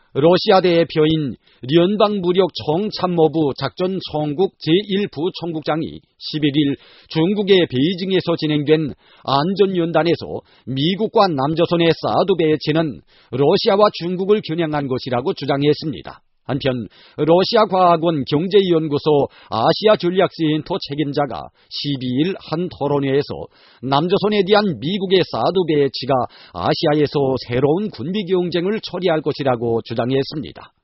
러시아 대표인 연방무력청참모부 작전총국 제1부총국장이 11일 중국의 베이징에서 진행된 안전연단에서 미국과 남조선의 사드 배치는 러시아와 중국을 겨냥한 것이라고 주장했습니다. 한편 러시아 과학원 경제연구소 아시아 전략센터 책임자가 12일 한 토론회에서 남조선에 대한 미국의 사드 배치가 아시아에서 새로운 군비 경쟁을 초래할 것이라고 주장했습니다.